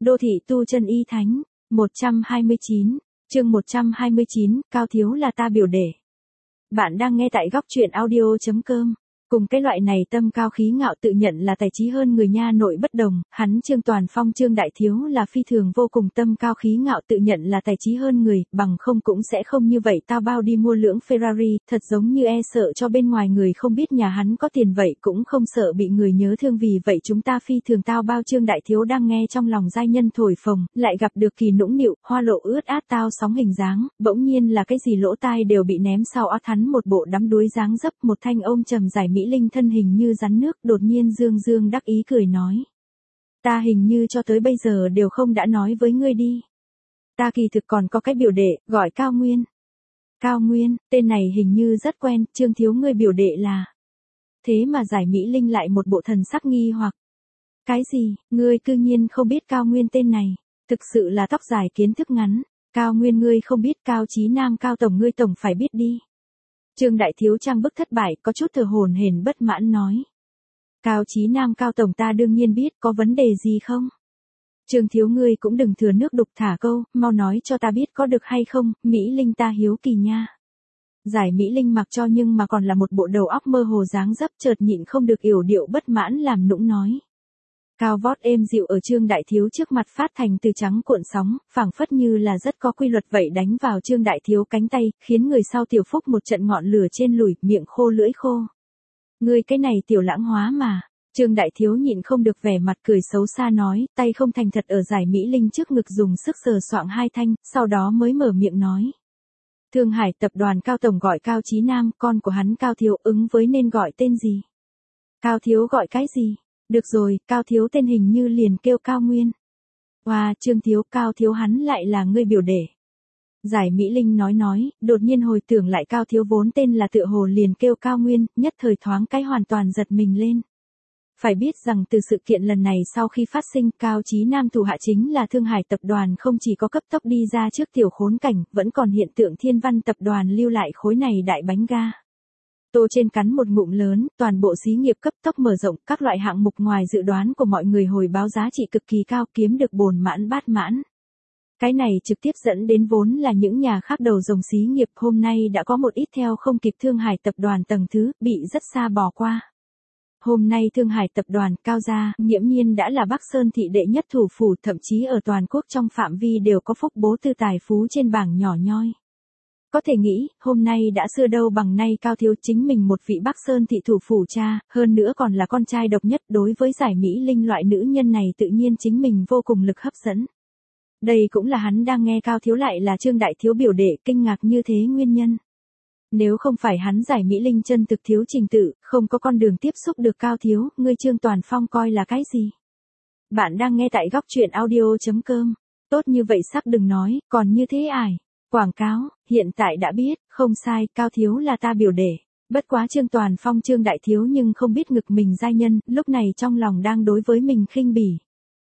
Đô thị tu chân y thánh, 129, chương 129, Cao Thiếu là ta biểu đệ. Bạn đang nghe tại góc truyện audio.com. Cùng cái loại này tâm cao khí ngạo tự nhận là tài trí hơn người nha nội bất đồng, hắn Trương Toàn Phong Trương Đại Thiếu là phi thường vô cùng tâm cao khí ngạo tự nhận là tài trí hơn người, bằng không cũng sẽ không như vậy tao bao đi mua lưỡng Ferrari, thật giống như e sợ cho bên ngoài người không biết nhà hắn có tiền vậy cũng không sợ bị người nhớ thương vì vậy chúng ta phi thường tao bao Trương Đại Thiếu đang nghe trong lòng giai nhân thổi phồng, lại gặp được Kỳ nũng nịu, hoa lộ ướt át tao sóng hình dáng, bỗng nhiên là cái gì lỗ tai đều bị ném sau ót hắn một bộ đắm đuối dáng dấp một thanh ôm trầm giải Mỹ Linh thân hình như rắn nước đột nhiên dương đắc ý cười nói. Ta hình như cho tới bây giờ đều không đã nói với ngươi đi. Ta kỳ thực còn có cái biểu đệ, gọi Cao Nguyên. Cao Nguyên, tên này hình như rất quen, Trương Thiếu ngươi biểu đệ là. Thế mà giải Mỹ Linh lại một bộ thần sắc nghi hoặc. Cái gì, ngươi cư nhiên không biết Cao Nguyên tên này, thực sự là tóc dài kiến thức ngắn. Cao Nguyên ngươi không biết Cao Chí Nam Cao Tổng ngươi tổng phải biết đi. Trương Đại Thiếu trang bức thất bại, có chút thở hổn hển bất mãn nói. Cao Chí Nam Cao Tổng ta đương nhiên biết, có vấn đề gì không? Trương Thiếu ngươi cũng đừng thừa nước đục thả câu, mau nói cho ta biết có được hay không, Mỹ Linh ta hiếu kỳ nha. Giải Mỹ Linh mặc cho nhưng mà còn là một bộ đầu óc mơ hồ dáng dấp chợt nhịn không được yểu điệu bất mãn làm nũng nói. Cao vót êm dịu ở Trương Đại Thiếu trước mặt phát thành từ trắng cuộn sóng, phảng phất như là rất có quy luật vậy đánh vào Trương Đại Thiếu cánh tay, khiến người sau tiểu phúc một trận ngọn lửa trên lùi, miệng khô lưỡi khô. Ngươi cái này tiểu lãng hóa mà. Trương Đại Thiếu nhịn không được vẻ mặt cười xấu xa nói, tay không thành thật ở giải Mỹ Linh trước ngực dùng sức sờ soạng hai thanh, sau đó mới mở miệng nói. Thương Hải tập đoàn Cao Tổng gọi Cao Chí Nam, con của hắn Cao Thiếu ứng với nên gọi tên gì? Cao Thiếu gọi cái gì? Được rồi, Cao Thiếu tên hình như liền kêu Cao Nguyên. Wow, Trương Thiếu, Cao Thiếu hắn lại là ngươi biểu đệ. Giải Mỹ Linh nói, đột nhiên hồi tưởng lại Cao Thiếu vốn tên là tựa hồ liền kêu Cao Nguyên, nhất thời thoáng cái hoàn toàn giật mình lên. Phải biết rằng từ sự kiện lần này sau khi phát sinh, Cao Chí Nam thủ hạ chính là Thương Hải tập đoàn không chỉ có cấp tốc đi ra trước tiểu khốn cảnh, vẫn còn hiện tượng Thiên Văn tập đoàn lưu lại khối này đại bánh ga. Tô trên cắn một ngụm lớn, toàn bộ xí nghiệp cấp tốc mở rộng, các loại hạng mục ngoài dự đoán của mọi người hồi báo giá trị cực kỳ cao kiếm được bồn mãn bát mãn. Cái này trực tiếp dẫn đến vốn là những nhà khác đầu dòng xí nghiệp hôm nay đã có một ít theo không kịp Thương Hải tập đoàn tầng thứ, bị rất xa bỏ qua. Hôm nay Thương Hải tập đoàn Cao gia, nghiễm nhiên đã là Bắc Sơn thị đệ nhất thủ phủ thậm chí ở toàn quốc trong phạm vi đều có phúc bố tư tài phú trên bảng nhỏ nhoi. Có thể nghĩ, hôm nay đã xưa đâu bằng nay Cao Thiếu chính mình một vị Bắc Sơn thị thủ phủ cha, hơn nữa còn là con trai độc nhất đối với giải Mỹ Linh loại nữ nhân này tự nhiên chính mình vô cùng lực hấp dẫn. Đây cũng là hắn đang nghe Cao Thiếu lại là Trương Đại Thiếu biểu đệ kinh ngạc như thế nguyên nhân. Nếu không phải hắn giải Mỹ Linh chân thực thiếu trình tự, không có con đường tiếp xúc được Cao Thiếu, ngươi Trương Toàn Phong coi là cái gì? Bạn đang nghe tại góc truyện audio.com. Tốt như vậy sắc đừng nói, còn như thế ải. Quảng cáo, hiện tại đã biết, không sai, Cao Thiếu là ta biểu đệ. Bất quá Trương Toàn Phong Trương Đại Thiếu nhưng không biết ngực mình giai nhân, lúc này trong lòng đang đối với mình khinh bỉ.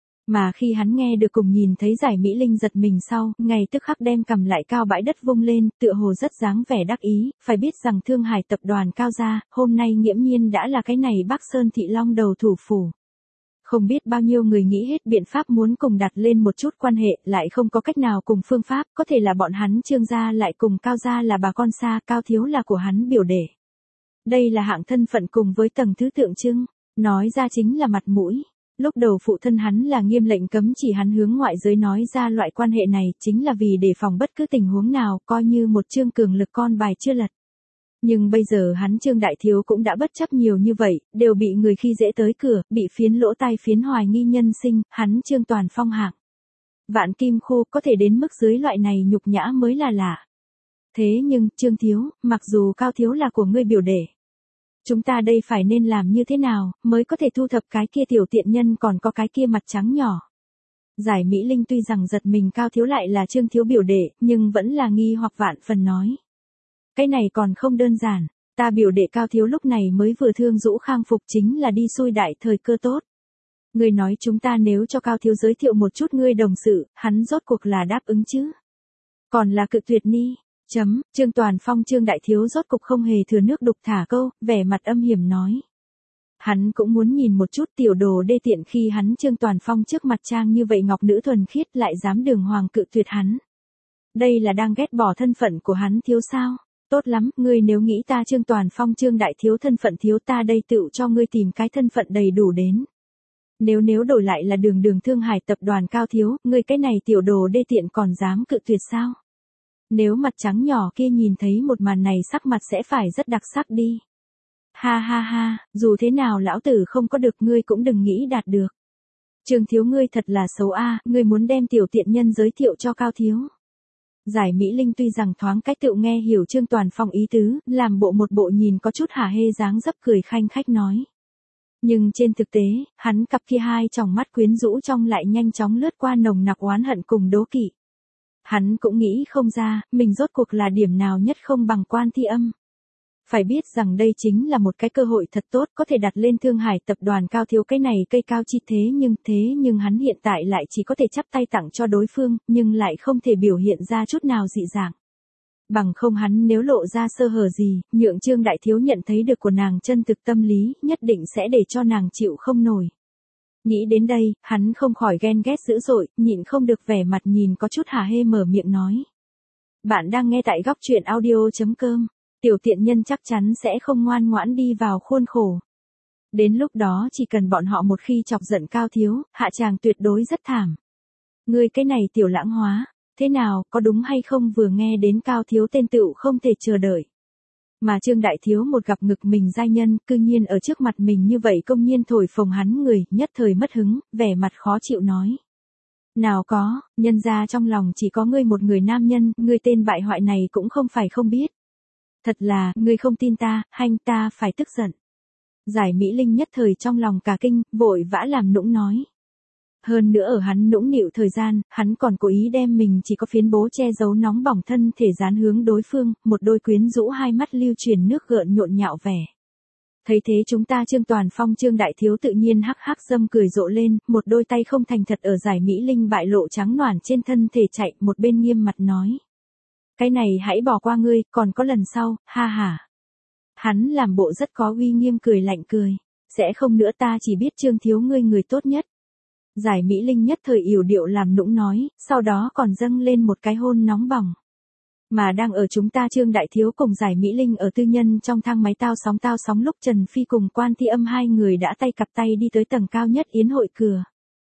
Mà khi hắn nghe được cùng nhìn thấy giải Mỹ Linh giật mình sau, ngay tức khắc đem cầm lại cao bãi đất vung lên, tựa hồ rất dáng vẻ đắc ý, phải biết rằng Thương Hải tập đoàn Cao gia, hôm nay nghiễm nhiên đã là cái này Bắc Sơn thị long đầu thủ phủ. Không biết bao nhiêu người nghĩ hết biện pháp muốn cùng đặt lên một chút quan hệ, lại không có cách nào cùng phương pháp, có thể là bọn hắn Trương gia lại cùng Cao gia là bà con xa, Cao Thiếu là của hắn biểu đệ. Đây là hạng thân phận cùng với tầng thứ tượng trưng, nói ra chính là mặt mũi. Lúc đầu phụ thân hắn là nghiêm lệnh cấm chỉ hắn hướng ngoại giới nói ra loại quan hệ này, chính là vì đề phòng bất cứ tình huống nào, coi như một Trương cường lực con bài chưa lật. Nhưng bây giờ hắn Trương Đại Thiếu cũng đã bất chấp nhiều như vậy, đều bị người khi dễ tới cửa, bị phiến lỗ tai phiến hoài nghi nhân sinh, hắn Trương Toàn Phong hạng vạn kim khu có thể đến mức dưới loại này nhục nhã mới là lạ. Thế nhưng, Trương Thiếu, mặc dù Cao Thiếu là của ngươi biểu đệ, chúng ta đây phải nên làm như thế nào, mới có thể thu thập cái kia tiểu tiện nhân còn có cái kia mặt trắng nhỏ. Giải Mỹ Linh tuy rằng giật mình Cao Thiếu lại là Trương Thiếu biểu đệ, nhưng vẫn là nghi hoặc vạn phần nói. Cái này còn không đơn giản, ta biểu đệ Cao Thiếu lúc này mới vừa thương dũ khang phục chính là đi xui đại thời cơ tốt. Ngươi nói chúng ta nếu cho Cao Thiếu giới thiệu một chút ngươi đồng sự, hắn rốt cuộc là đáp ứng chứ? Còn là cự tuyệt ni? Trương Toàn Phong Trương Đại Thiếu rốt cục không hề thừa nước đục thả câu, vẻ mặt âm hiểm nói. Hắn cũng muốn nhìn một chút tiểu đồ đê tiện khi hắn Trương Toàn Phong trước mặt trang như vậy ngọc nữ thuần khiết lại dám đường hoàng cự tuyệt hắn. Đây là đang ghét bỏ thân phận của hắn thiếu sao? Tốt lắm, ngươi nếu nghĩ ta Trương Toàn Phong Trương đại thiếu thân phận thiếu ta đây tựu cho ngươi tìm cái thân phận đầy đủ đến. Nếu đổi lại là Đường Thương Hải tập đoàn Cao thiếu, ngươi cái này tiểu đồ đê tiện còn dám cự tuyệt sao? Nếu mặt trắng nhỏ kia nhìn thấy một màn này sắc mặt sẽ phải rất đặc sắc đi. Ha ha ha, dù thế nào lão tử không có được ngươi cũng đừng nghĩ đạt được. Trương thiếu ngươi thật là xấu a, ngươi muốn đem tiểu tiện nhân giới thiệu cho Cao thiếu. Giải Mỹ Linh tuy rằng thoáng cách tựu nghe hiểu Trương Toàn Phong ý tứ, làm một bộ nhìn có chút hả hê dáng dấp cười khanh khách nói. Nhưng trên thực tế, hắn cặp kia hai tròng mắt quyến rũ trong lại nhanh chóng lướt qua nồng nặc oán hận cùng đố kỵ. Hắn cũng nghĩ không ra, mình rốt cuộc là điểm nào nhất không bằng Quan Thi Âm. Phải biết rằng đây chính là một cái cơ hội thật tốt có thể đặt lên Thương Hải tập đoàn Cao thiếu cái này cây cao chi thế nhưng hắn hiện tại lại chỉ có thể chắp tay tặng cho đối phương, nhưng lại không thể biểu hiện ra chút nào dị dạng. Bằng không hắn nếu lộ ra sơ hở gì, nhượng Trương đại thiếu nhận thấy được của nàng chân thực tâm lý, nhất định sẽ để cho nàng chịu không nổi. Nghĩ đến đây, hắn không khỏi ghen ghét dữ dội, nhịn không được vẻ mặt nhìn có chút hả hê mở miệng nói. Bạn đang nghe tại góc truyện audio.com. Tiểu tiện nhân chắc chắn sẽ không ngoan ngoãn đi vào khuôn khổ. Đến lúc đó chỉ cần bọn họ một khi chọc giận Cao thiếu, hạ tràng tuyệt đối rất thảm. Ngươi cái này tiểu lãng hóa, thế nào, có đúng hay không vừa nghe đến Cao thiếu tên tựu không thể chờ đợi. Mà Trương đại thiếu một gặp ngực mình giai nhân, cư nhiên ở trước mặt mình như vậy công nhiên thổi phồng hắn người, nhất thời mất hứng, vẻ mặt khó chịu nói. Nào có, nhân ra trong lòng chỉ có ngươi một người nam nhân, ngươi tên bại hoại này cũng không phải không biết. Thật là, ngươi không tin ta, hanh ta phải tức giận. Giải Mỹ Linh nhất thời trong lòng cả kinh, vội vã làm nũng nói. Hơn nữa ở hắn nũng nịu thời gian, hắn còn cố ý đem mình chỉ có phiến bố che giấu nóng bỏng thân thể dán hướng đối phương, một đôi quyến rũ hai mắt lưu truyền nước gợn nhộn nhạo vẻ. Thấy thế chúng ta Trương Toàn Phong Trương đại thiếu tự nhiên hắc hắc dâm cười rộ lên, một đôi tay không thành thật ở Giải Mỹ Linh bại lộ trắng noản trên thân thể chạy, một bên nghiêm mặt nói. Cái này hãy bỏ qua ngươi, còn có lần sau, ha ha. Hắn làm bộ rất có uy nghiêm cười lạnh cười. Sẽ không nữa ta chỉ biết Trương thiếu ngươi người tốt nhất. Giải Mỹ Linh nhất thời yểu điệu làm nũng nói, sau đó còn dâng lên một cái hôn nóng bỏng. Mà đang ở chúng ta Trương đại thiếu cùng Giải Mỹ Linh ở tư nhân trong thang máy tao sóng lúc Trần Phi cùng Quan Thi Âm hai người đã tay cặp tay đi tới tầng cao nhất yến hội cửa.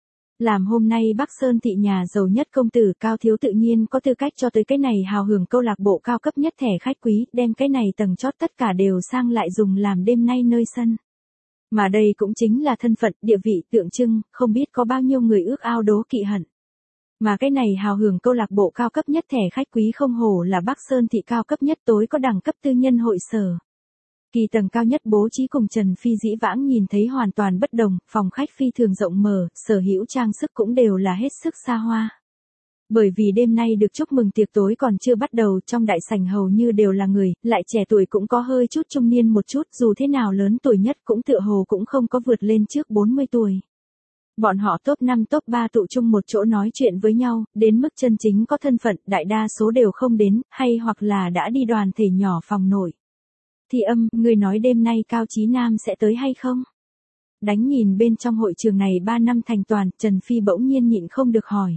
Làm hôm nay Bắc Sơn thị nhà giàu nhất công tử Cao thiếu tự nhiên có tư cách cho tới cái này hào hưởng câu lạc bộ cao cấp nhất thẻ khách quý, đem cái này tầng chót tất cả đều sang lại dùng làm đêm nay nơi sân. Mà đây cũng chính là thân phận, địa vị tượng trưng, không biết có bao nhiêu người ước ao đố kỵ hận. Mà cái này hào hưởng câu lạc bộ cao cấp nhất thẻ khách quý không hổ là Bắc Sơn thị cao cấp nhất tối có đẳng cấp tư nhân hội sở. Kỳ tầng cao nhất bố trí cùng Trần Phi dĩ vãng nhìn thấy hoàn toàn bất đồng, phòng khách phi thường rộng mở, sở hữu trang sức cũng đều là hết sức xa hoa. Bởi vì đêm nay được chúc mừng tiệc tối còn chưa bắt đầu, trong đại sảnh hầu như đều là người, lại trẻ tuổi cũng có hơi chút trung niên một chút, dù thế nào lớn tuổi nhất cũng tựa hồ cũng không có vượt lên trước 40 tuổi. Bọn họ top 5 top 3 tụ chung một chỗ nói chuyện với nhau, đến mức chân chính có thân phận, đại đa số đều không đến, hay hoặc là đã đi đoàn thể nhỏ phòng nổi. Thi Âm, người nói đêm nay Cao Chí Nam sẽ tới hay không? Đánh nhìn bên trong hội trường này 3 năm thành toàn, Trần Phi bỗng nhiên nhịn không được hỏi.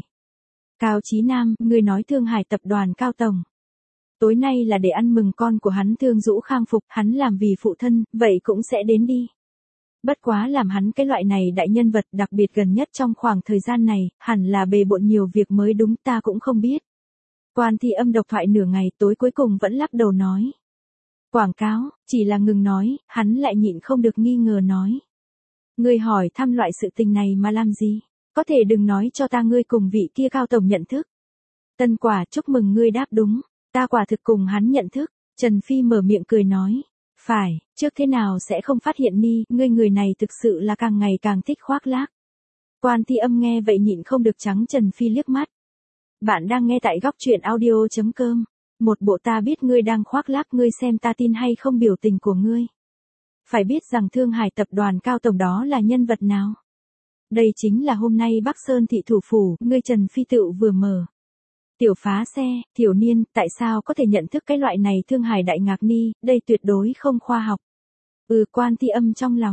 Cao Chí Nam, người nói Thương Hải tập đoàn Cao Tổng. Tối nay là để ăn mừng con của hắn Thương Dũ khang phục, hắn làm vì phụ thân, vậy cũng sẽ đến đi. Bất quá làm hắn cái loại này đại nhân vật đặc biệt gần nhất trong khoảng thời gian này, hẳn là bề bộn nhiều việc mới đúng ta cũng không biết. Quan Thi Âm độc thoại nửa ngày tối cuối cùng vẫn lắc đầu nói. Quảng cáo, chỉ là ngừng nói, hắn lại nhịn không được nghi ngờ nói. Ngươi hỏi thăm loại sự tình này mà làm gì? Có thể đừng nói cho ta ngươi cùng vị kia Cao Tổng nhận thức. Tân Quả chúc mừng ngươi đáp đúng, ta quả thực cùng hắn nhận thức. Trần Phi mở miệng cười nói. Phải, trước thế nào sẽ không phát hiện ni, ngươi người này thực sự là càng ngày càng thích khoác lác. Quan Thi Âm nghe vậy nhịn không được trắng Trần Phi liếc mắt. Bạn đang nghe tại góc truyện audio.com. Một bộ ta biết ngươi đang khoác lác ngươi xem ta tin hay không biểu tình của ngươi. Phải biết rằng Thương Hải tập đoàn Cao Tổng đó là nhân vật nào. Đây chính là hôm nay Bắc Sơn thị thủ phủ, ngươi Trần Phi tựu vừa mở. Tiểu phá xe, thiểu niên, tại sao có thể nhận thức cái loại này Thương Hải đại ngạc ni, đây tuyệt đối không khoa học. Quan Thi Âm trong lòng,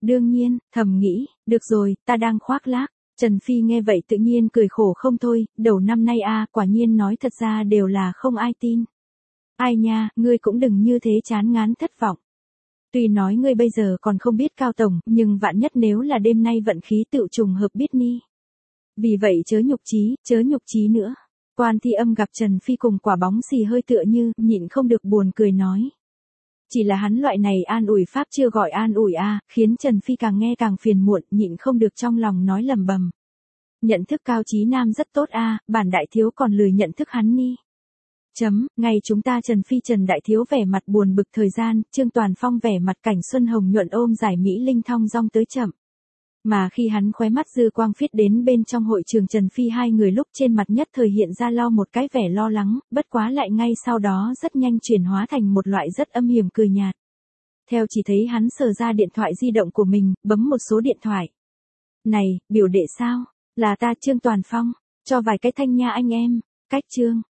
Đương nhiên, thầm nghĩ, được rồi, ta đang khoác lác. Trần Phi nghe vậy tự nhiên cười khổ không thôi, đầu năm nay quả nhiên nói thật ra đều là không ai tin. Ai nha, ngươi cũng đừng như thế chán ngán thất vọng. Tuy nói ngươi bây giờ còn không biết Cao Tổng, nhưng vạn nhất nếu là đêm nay vận khí tự trùng hợp biết ni. Vì vậy chớ nhục trí nữa. Quan Thi Âm gặp Trần Phi cùng quả bóng xì hơi tựa như, nhịn không được buồn cười nói. Chỉ là hắn loại này an ủi pháp chưa gọi an ủi khiến Trần Phi càng nghe càng phiền muộn, nhịn không được trong lòng nói lầm bầm. Nhận thức Cao Chí Nam rất tốt bản đại thiếu còn lười nhận thức hắn ni. Ngày chúng ta Trần đại thiếu vẻ mặt buồn bực thời gian, Trương Toàn Phong vẻ mặt cảnh xuân hồng nhuận ôm giải Mỹ Linh thong dong tới chậm. Mà khi hắn khóe mắt dư quang phiết đến bên trong hội trường Trần Phi hai người lúc trên mặt nhất thời hiện ra lau một cái vẻ lo lắng, bất quá lại ngay sau đó rất nhanh chuyển hóa thành một loại rất âm hiểm cười nhạt. Theo chỉ thấy hắn sờ ra điện thoại di động của mình, bấm một số điện thoại. Này, biểu đệ sao? Là ta Trương Toàn Phong, cho vài cái thanh nha anh em. Cách Trương,